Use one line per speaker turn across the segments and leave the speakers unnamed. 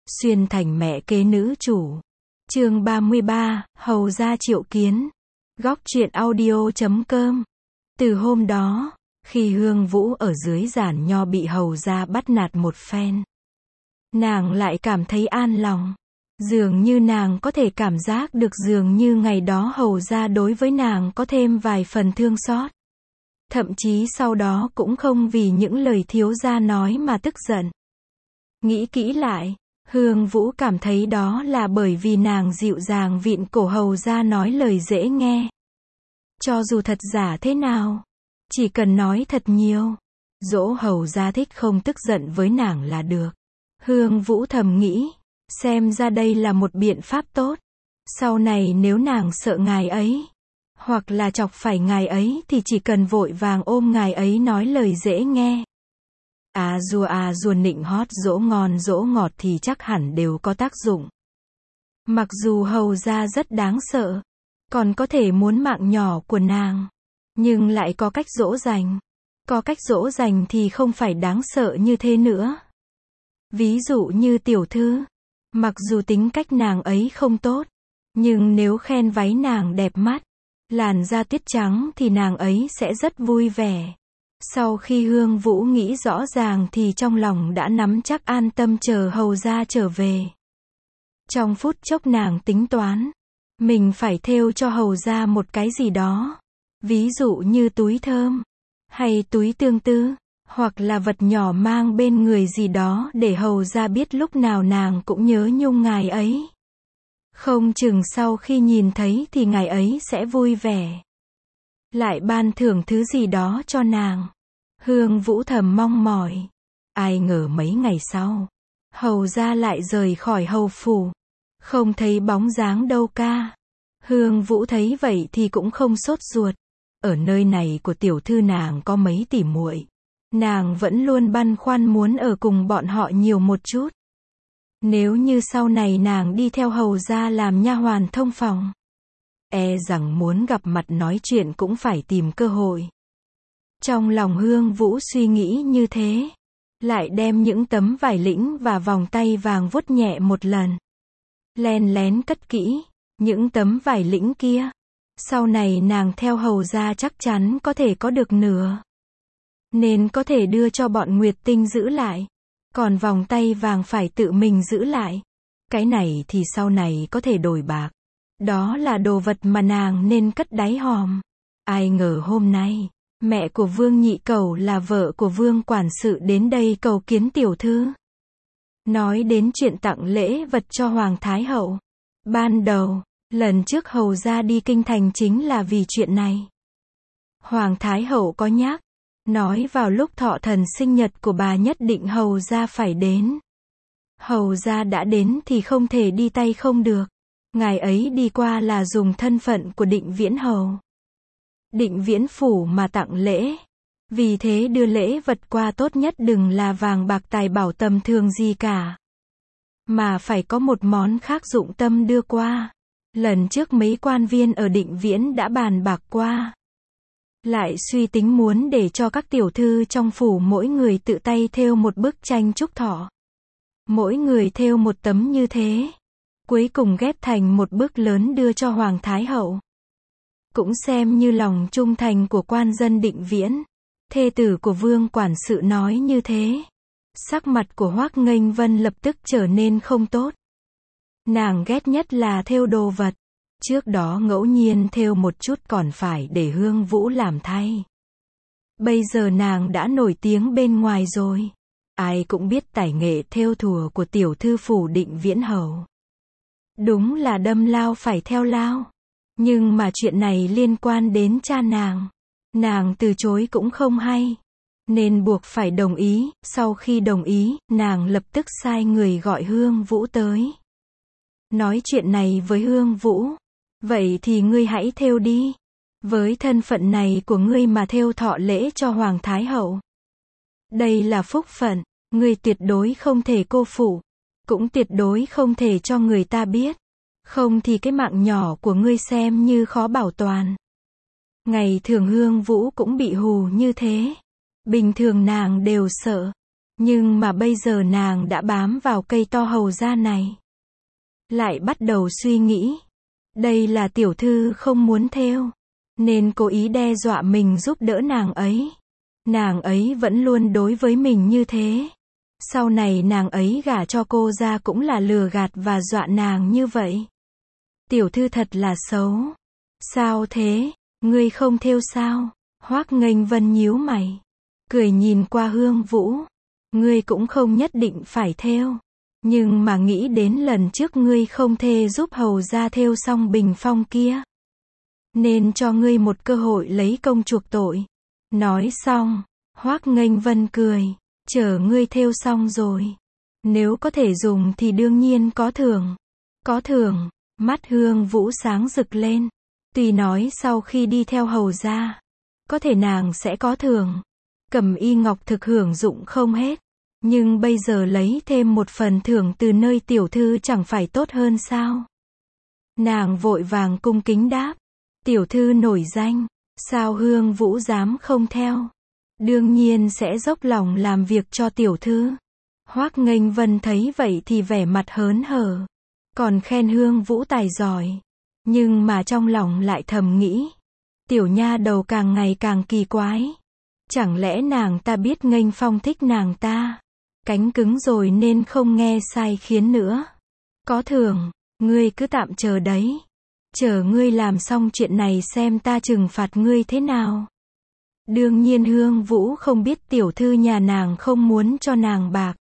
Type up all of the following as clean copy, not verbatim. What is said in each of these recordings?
Xuyên thành mẹ kế nữ chủ. Chương 33, Hầu gia triệu kiến. Góc truyện audio.com. Từ hôm đó, khi Hương Vũ ở dưới giản nho bị hầu gia bắt nạt một phen, nàng lại cảm thấy an lòng. Dường như nàng có thể cảm giác được dường như ngày đó hầu gia đối với nàng có thêm vài phần thương xót. Thậm chí sau đó cũng không vì những lời thiếu gia nói mà tức giận. Nghĩ kỹ lại, Hương Vũ cảm thấy đó là bởi vì nàng dịu dàng vịn cổ hầu gia nói lời dễ nghe. Cho dù thật giả thế nào, chỉ cần nói thật nhiều, dỗ hầu gia thích không tức giận với nàng là được. Hương Vũ thầm nghĩ, xem ra đây là một biện pháp tốt. Sau này nếu nàng sợ ngài ấy, hoặc là chọc phải ngài ấy thì chỉ cần vội vàng ôm ngài ấy nói lời dễ nghe. À dùa nịnh hót dỗ ngon dỗ ngọt thì chắc hẳn đều có tác dụng. Mặc dù hầu gia rất đáng sợ, còn có thể muốn mạng nhỏ của nàng, nhưng lại có cách dỗ dành. Có cách dỗ dành thì không phải đáng sợ như thế nữa. Ví dụ như tiểu thư, mặc dù tính cách nàng ấy không tốt, nhưng nếu khen váy nàng đẹp mắt, làn da tuyết trắng thì nàng ấy sẽ rất vui vẻ. Sau khi Hương Vũ nghĩ rõ ràng thì trong lòng đã nắm chắc an tâm chờ hầu gia trở về. Trong phút chốc nàng tính toán, mình phải thêu cho hầu gia một cái gì đó. Ví dụ như túi thơm, hay túi tương tư, hoặc là vật nhỏ mang bên người gì đó để hầu gia biết lúc nào nàng cũng nhớ nhung ngài ấy. Không chừng sau khi nhìn thấy thì ngài ấy sẽ vui vẻ, lại ban thưởng thứ gì đó cho nàng. Hương Vũ thầm mong mỏi. Ai ngờ mấy ngày sau, hầu gia lại rời khỏi hầu phủ, không thấy bóng dáng đâu ca. Hương Vũ thấy vậy thì cũng không sốt ruột. Ở nơi này của tiểu thư nàng có mấy tỷ muội, nàng vẫn luôn băn khoăn muốn ở cùng bọn họ nhiều một chút. Nếu như sau này nàng đi theo hầu gia làm nha hoàn thông phòng, e rằng muốn gặp mặt nói chuyện cũng phải tìm cơ hội. Trong lòng Hương Vũ suy nghĩ như thế, lại đem những tấm vải lĩnh và vòng tay vàng vuốt nhẹ một lần, len lén cất kỹ những tấm vải lĩnh kia. Sau này nàng theo hầu gia chắc chắn có thể có được nửa, nên có thể đưa cho bọn Nguyệt Tinh giữ lại. Còn vòng tay vàng phải tự mình giữ lại. Cái này thì sau này có thể đổi bạc. Đó là đồ vật mà nàng nên cất đáy hòm. Ai ngờ hôm nay, mẹ của Vương Nhị Cẩu là vợ của Vương quản sự đến đây cầu kiến tiểu thư. Nói đến chuyện tặng lễ vật cho Hoàng Thái Hậu. Ban đầu, lần trước hầu gia đi kinh thành chính là vì chuyện này. Hoàng Thái Hậu có nhắc, nói vào lúc thọ thần sinh nhật của bà nhất định hầu gia phải đến. Hầu gia đã đến thì không thể đi tay không được. Ngài ấy đi qua là dùng thân phận của Định Viễn Hầu, Định Viễn Phủ mà tặng lễ. Vì thế đưa lễ vật qua tốt nhất đừng là vàng bạc tài bảo tầm thường gì cả, mà phải có một món khác dụng tâm đưa qua. Lần trước mấy quan viên ở Định Viễn đã bàn bạc qua, lại suy tính muốn để cho các tiểu thư trong phủ mỗi người tự tay thêu một bức tranh chúc thọ. Mỗi người thêu một tấm như thế, cuối cùng ghép thành một bức lớn đưa cho Hoàng Thái Hậu. Cũng xem như lòng trung thành của quan dân Định Viễn. Thê tử của Vương quản sự nói như thế. Sắc mặt của Hoắc Nghênh Vân lập tức trở nên không tốt. Nàng ghét nhất là thêu đồ vật. Trước đó ngẫu nhiên thêu một chút còn phải để Hương Vũ làm thay. Bây giờ nàng đã nổi tiếng bên ngoài rồi. Ai cũng biết tài nghệ thêu thùa của tiểu thư phủ Định Viễn Hầu. Đúng là đâm lao phải theo lao. Nhưng mà chuyện này liên quan đến cha nàng. Nàng từ chối cũng không hay, nên buộc phải đồng ý. Sau khi đồng ý, nàng lập tức sai người gọi Hương Vũ tới. Nói chuyện này với Hương Vũ. Vậy thì ngươi hãy thêu đi. Với thân phận này của ngươi mà thêu thọ lễ cho Hoàng Thái Hậu, đây là phúc phận, ngươi tuyệt đối không thể cô phụ, cũng tuyệt đối không thể cho người ta biết. Không thì cái mạng nhỏ của ngươi xem như khó bảo toàn. Ngày thường Hương Vũ cũng bị hù như thế. Bình thường nàng đều sợ, Nhưng mà bây giờ nàng đã bám vào cây to hầu ra này. Lại bắt đầu suy nghĩ. Đây là tiểu thư không muốn thêu, nên cố ý đe dọa mình giúp đỡ nàng ấy. Nàng ấy vẫn luôn đối với mình như thế. Sau này nàng ấy gả cho cô ra cũng là lừa gạt và dọa nàng như vậy. Tiểu thư thật là xấu. Sao thế, ngươi không thêu sao? Hoắc Nghênh Vân nhíu mày, cười nhìn qua Hương Vũ. Ngươi cũng không nhất định phải thêu. Nhưng mà nghĩ đến lần trước ngươi không thề giúp hầu ra thêu xong bình phong kia, nên cho ngươi một cơ hội lấy công chuộc tội. Nói xong, Hoắc Nghênh Vân cười, chờ ngươi thêu xong rồi, nếu có thể dùng thì đương nhiên có thưởng. Có thưởng, mắt Hương Vũ sáng rực lên. Tuy nói sau khi đi theo hầu ra, có thể nàng sẽ có thưởng. Cẩm Y Ngọc thực hưởng dụng không hết. Nhưng bây giờ lấy thêm một phần thưởng từ nơi tiểu thư chẳng phải tốt hơn sao? Nàng vội vàng cung kính đáp. Tiểu thư nổi danh, sao Hương Vũ dám không theo? Đương nhiên sẽ dốc lòng làm việc cho tiểu thư. Hoắc Nghênh Vân thấy vậy thì vẻ mặt hớn hở, còn khen Hương Vũ tài giỏi. Nhưng mà trong lòng lại thầm nghĩ, tiểu nha đầu càng ngày càng kỳ quái. Chẳng lẽ nàng ta biết Nghênh Phong thích nàng ta? Cánh cứng rồi nên không nghe sai khiến nữa. Có thưởng, ngươi cứ tạm chờ đấy. Chờ ngươi làm xong chuyện này xem ta trừng phạt ngươi thế nào. Đương nhiên Hương Vũ không biết tiểu thư nhà nàng không muốn cho nàng bạc,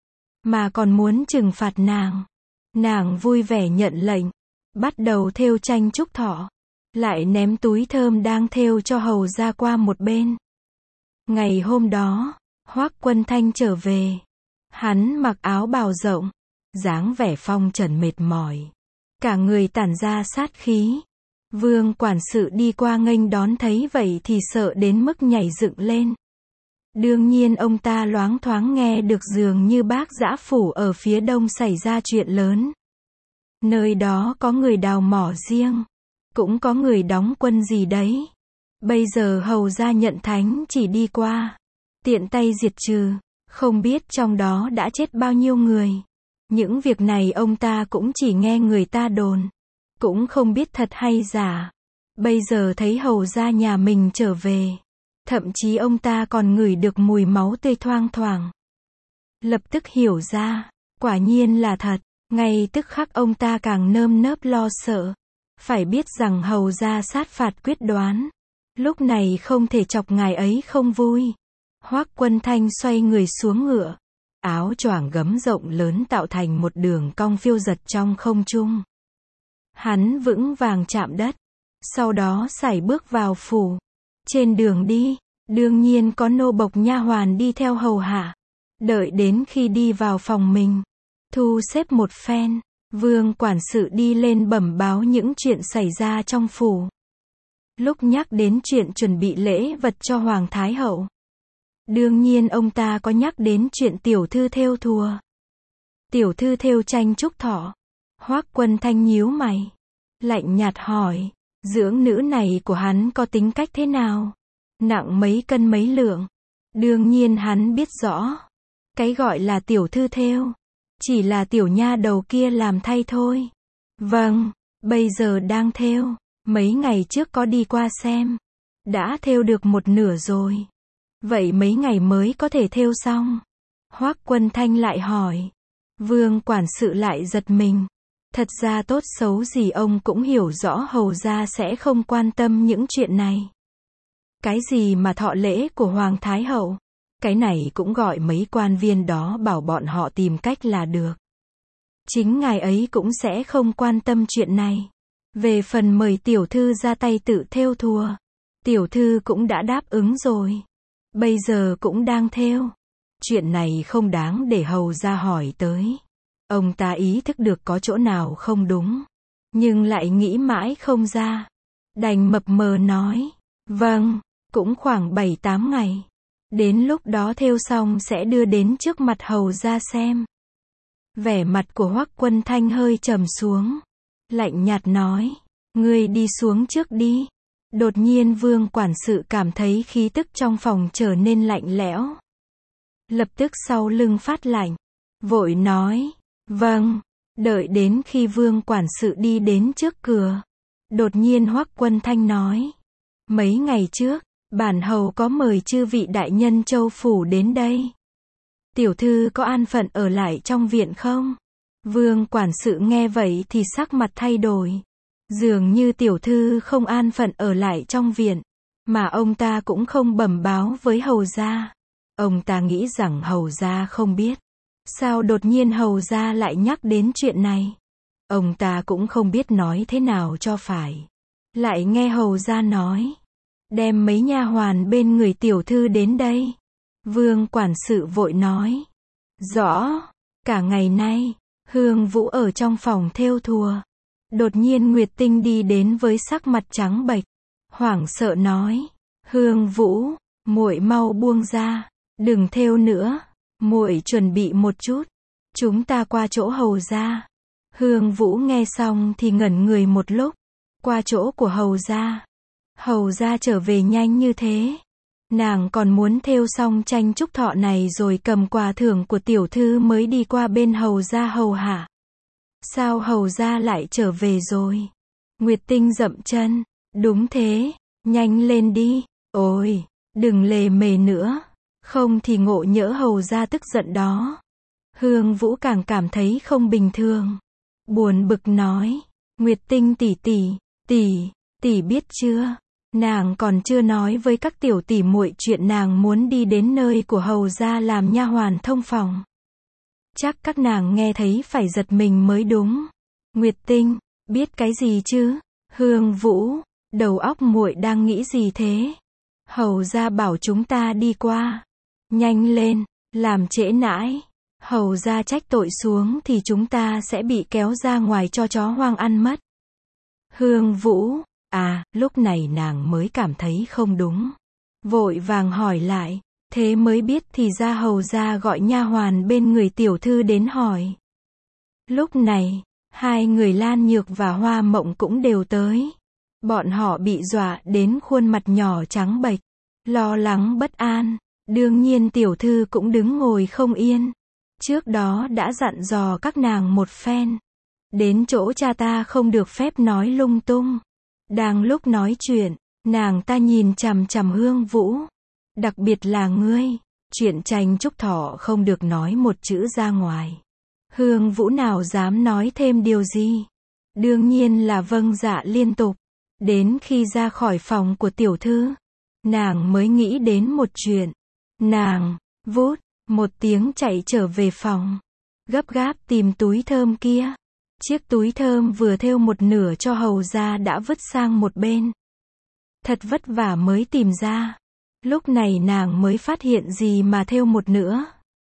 mà còn muốn trừng phạt nàng. Nàng vui vẻ nhận lệnh, bắt đầu thêu tranh trúc thọ, lại ném túi thơm đang thêu cho hầu ra qua một bên. Ngày hôm đó, Hoắc Quân Thanh trở về. Hắn mặc áo bào rộng, dáng vẻ phong trần mệt mỏi, cả người tản ra sát khí. Vương quản sự đi qua nghênh đón thấy vậy thì sợ đến mức nhảy dựng lên. Đương nhiên ông ta loáng thoáng nghe được dường như Bác Giã Phủ ở phía đông xảy ra chuyện lớn. Nơi đó có người đào mỏ riêng, cũng có người đóng quân gì đấy. Bây giờ hầu ra nhận thánh chỉ đi qua, tiện tay diệt trừ. Không biết trong đó đã chết bao nhiêu người. Những việc này ông ta cũng chỉ nghe người ta đồn, cũng không biết thật hay giả. Bây giờ thấy hầu ra nhà mình trở về, thậm chí ông ta còn ngửi được mùi máu tươi thoang thoảng. Lập tức hiểu ra, quả nhiên là thật. Ngay tức khắc ông ta càng nơm nớp lo sợ. Phải biết rằng hầu ra sát phạt quyết đoán, lúc này không thể chọc ngài ấy không vui. Hoắc Quân Thanh xoay người xuống ngựa, áo choàng gấm rộng lớn tạo thành một đường cong phiêu dật trong không trung. Hắn vững vàng chạm đất, sau đó sải bước vào phủ. Trên đường đi, đương nhiên có nô bộc nha hoàn đi theo hầu hạ. Đợi đến khi đi vào phòng mình, thu xếp một phen, Vương quản sự đi lên bẩm báo những chuyện xảy ra trong phủ. Lúc nhắc đến chuyện chuẩn bị lễ vật cho Hoàng Thái Hậu, đương nhiên ông ta có nhắc đến chuyện tiểu thư thêu thùa. Tiểu thư thêu tranh trúc thọ. Hoắc Quân Thanh nhíu mày, lạnh nhạt hỏi, dưỡng nữ này của hắn có tính cách thế nào? Nặng mấy cân mấy lượng? Đương nhiên hắn biết rõ. Cái gọi là tiểu thư thêu, chỉ là tiểu nha đầu kia làm thay thôi. Vâng, bây giờ đang thêu. Mấy ngày trước có đi qua xem, đã thêu được một nửa rồi. Vậy mấy ngày mới có thể thêu xong? Hoắc Quân Thanh lại hỏi. Vương quản sự lại giật mình. Thật ra tốt xấu gì ông cũng hiểu rõ hầu ra sẽ không quan tâm những chuyện này. Cái gì mà thọ lễ của Hoàng Thái Hậu? Cái này cũng gọi mấy quan viên đó bảo bọn họ tìm cách là được. Chính ngài ấy cũng sẽ không quan tâm chuyện này. Về phần mời tiểu thư ra tay tự thêu thùa, tiểu thư cũng đã đáp ứng rồi. Bây giờ cũng đang thêu. Chuyện này không đáng để hầu ra hỏi tới. Ông ta ý thức được có chỗ nào không đúng, nhưng lại nghĩ mãi không ra. Đành mập mờ nói, vâng, cũng khoảng 7-8 ngày. Đến lúc đó thêu xong sẽ đưa đến trước mặt hầu ra xem. Vẻ mặt của Hoắc Quân Thanh hơi trầm xuống, lạnh nhạt nói, ngươi đi xuống trước đi. Đột nhiên Vương quản sự cảm thấy khí tức trong phòng trở nên lạnh lẽo. lập tức sau lưng phát lạnh, vội nói, vâng. Đợi đến khi Vương quản sự đi đến trước cửa, đột nhiên Hoắc Quân Thanh nói, mấy ngày trước, bản hầu có mời chư vị đại nhân Châu phủ đến đây. Tiểu thư có an phận ở lại trong viện không? Vương quản sự nghe vậy thì sắc mặt thay đổi. Dường như tiểu thư không an phận ở lại trong viện, mà ông ta cũng không bẩm báo với hầu gia. Ông ta nghĩ rằng hầu gia không biết. Sao đột nhiên hầu gia lại nhắc đến chuyện này? Ông ta cũng không biết nói thế nào cho phải. Lại nghe hầu gia nói, đem mấy nha hoàn bên người tiểu thư đến đây. Vương quản sự vội nói, rõ. Cả ngày nay, Hương Vũ ở trong phòng thêu thùa. Đột nhiên Nguyệt Tinh đi đến với sắc mặt trắng bệch, hoảng sợ nói, Hương Vũ, muội mau buông ra, đừng thêu nữa, muội chuẩn bị một chút, chúng ta qua chỗ hầu gia. Hương Vũ nghe xong thì ngẩn người một lúc, qua chỗ của hầu gia. Hầu gia trở về nhanh như thế. Nàng còn muốn thêu xong tranh trúc thọ này rồi cầm quà thưởng của tiểu thư mới đi qua bên hầu gia hầu hạ. Sao hầu gia lại trở về rồi? Nguyệt Tinh dậm chân, đúng thế, nhanh lên đi, ôi, đừng lề mề nữa, không thì ngộ nhỡ hầu gia tức giận đó. Hương Vũ càng cảm thấy không bình thường, buồn bực nói, Nguyệt Tinh tỷ biết chưa? Nàng còn chưa nói với các tiểu tỷ muội chuyện nàng muốn đi đến nơi của hầu gia làm nha hoàn thông phòng. Chắc các nàng nghe thấy phải giật mình mới đúng. Nguyệt Tinh, biết cái gì chứ? Hương Vũ, đầu óc muội đang nghĩ gì thế? Hầu gia bảo chúng ta đi qua. Nhanh lên, làm trễ nãi. Hầu gia trách tội xuống thì chúng ta sẽ bị kéo ra ngoài cho chó hoang ăn mất. Hương Vũ, lúc này nàng mới cảm thấy không đúng. Vội vàng hỏi lại, thế mới biết thì ra hầu gia gọi nha hoàn bên người tiểu thư đến hỏi. Lúc này, hai người Lan Nhược và Hoa Mộng cũng đều tới. Bọn họ bị dọa đến khuôn mặt nhỏ trắng bệch, lo lắng bất an. Đương nhiên tiểu thư cũng đứng ngồi không yên. Trước đó đã dặn dò các nàng một phen. Đến chỗ cha ta không được phép nói lung tung. Đang lúc nói chuyện, nàng ta nhìn chằm chằm Hương Vũ. Đặc biệt là ngươi, chuyện tranh trúc thọ không được nói một chữ ra ngoài. Hương Vũ nào dám nói thêm điều gì? Đương nhiên là vâng dạ liên tục. Đến khi ra khỏi phòng của tiểu thư, nàng mới nghĩ đến một chuyện. Nàng, vút, một tiếng chạy trở về phòng. Gấp gáp tìm túi thơm kia. Chiếc túi thơm vừa thêu một nửa cho hầu gia đã vứt sang một bên. Thật vất vả mới tìm ra. Lúc này nàng mới phát hiện gì mà thêu một nửa.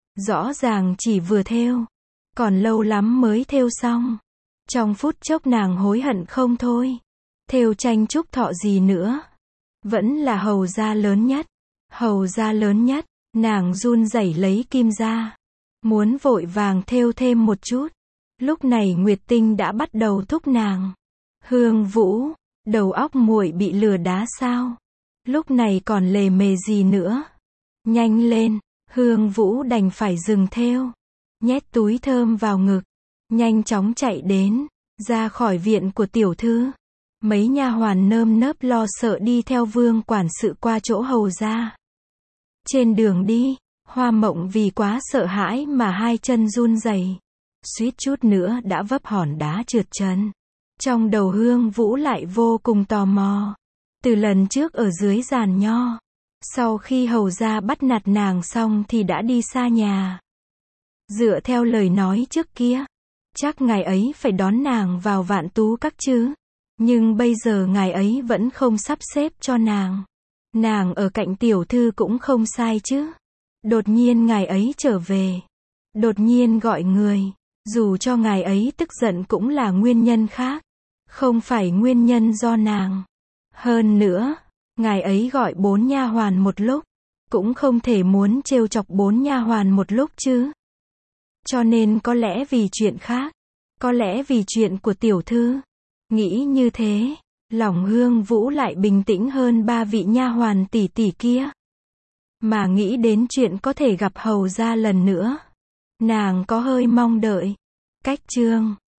Rõ ràng chỉ vừa thêu. Còn lâu lắm mới thêu xong. Trong phút chốc nàng hối hận không thôi. Thêu tranh trúc thọ gì nữa. Vẫn là hầu gia lớn nhất. Hầu gia lớn nhất. Nàng run rẩy lấy kim ra. Muốn vội vàng thêu thêm một chút. Lúc này Nguyệt Tinh đã bắt đầu thúc nàng. Hương Vũ, đầu óc muội bị lừa đá sao? Lúc này còn lề mề gì nữa? Nhanh lên, Hương Vũ đành phải dừng thêu. Nhét túi thơm vào ngực. Nhanh chóng chạy đến, ra khỏi viện của tiểu thư. Mấy nha hoàn nơm nớp lo sợ đi theo Vương quản sự qua chỗ hầu gia. Trên đường đi, Hoa Mộng vì quá sợ hãi mà hai chân run rẩy, suýt chút nữa đã vấp hòn đá trượt chân. Trong đầu Hương Vũ lại vô cùng tò mò. Từ lần trước ở dưới giàn nho, sau khi hầu gia bắt nạt nàng xong thì đã đi xa nhà. Dựa theo lời nói trước kia, chắc ngài ấy phải đón nàng vào Vạn Tú Các chứ. Nhưng bây giờ ngài ấy vẫn không sắp xếp cho nàng. Nàng ở cạnh tiểu thư cũng không sai chứ. Đột nhiên ngài ấy trở về. Đột nhiên gọi người. Dù cho ngài ấy tức giận cũng là nguyên nhân khác. Không phải nguyên nhân do nàng. Hơn nữa, ngài ấy gọi 4 nha hoàn một lúc. Cũng không thể muốn trêu chọc 4 nha hoàn một lúc chứ. Cho nên có lẽ vì chuyện khác. Có lẽ vì chuyện của tiểu thư. Nghĩ như thế, lòng Hương Vũ lại bình tĩnh hơn 3 vị nha hoàn tỷ tỷ kia. mà nghĩ đến chuyện có thể gặp hầu gia lần nữa, nàng có hơi mong đợi. Cách chương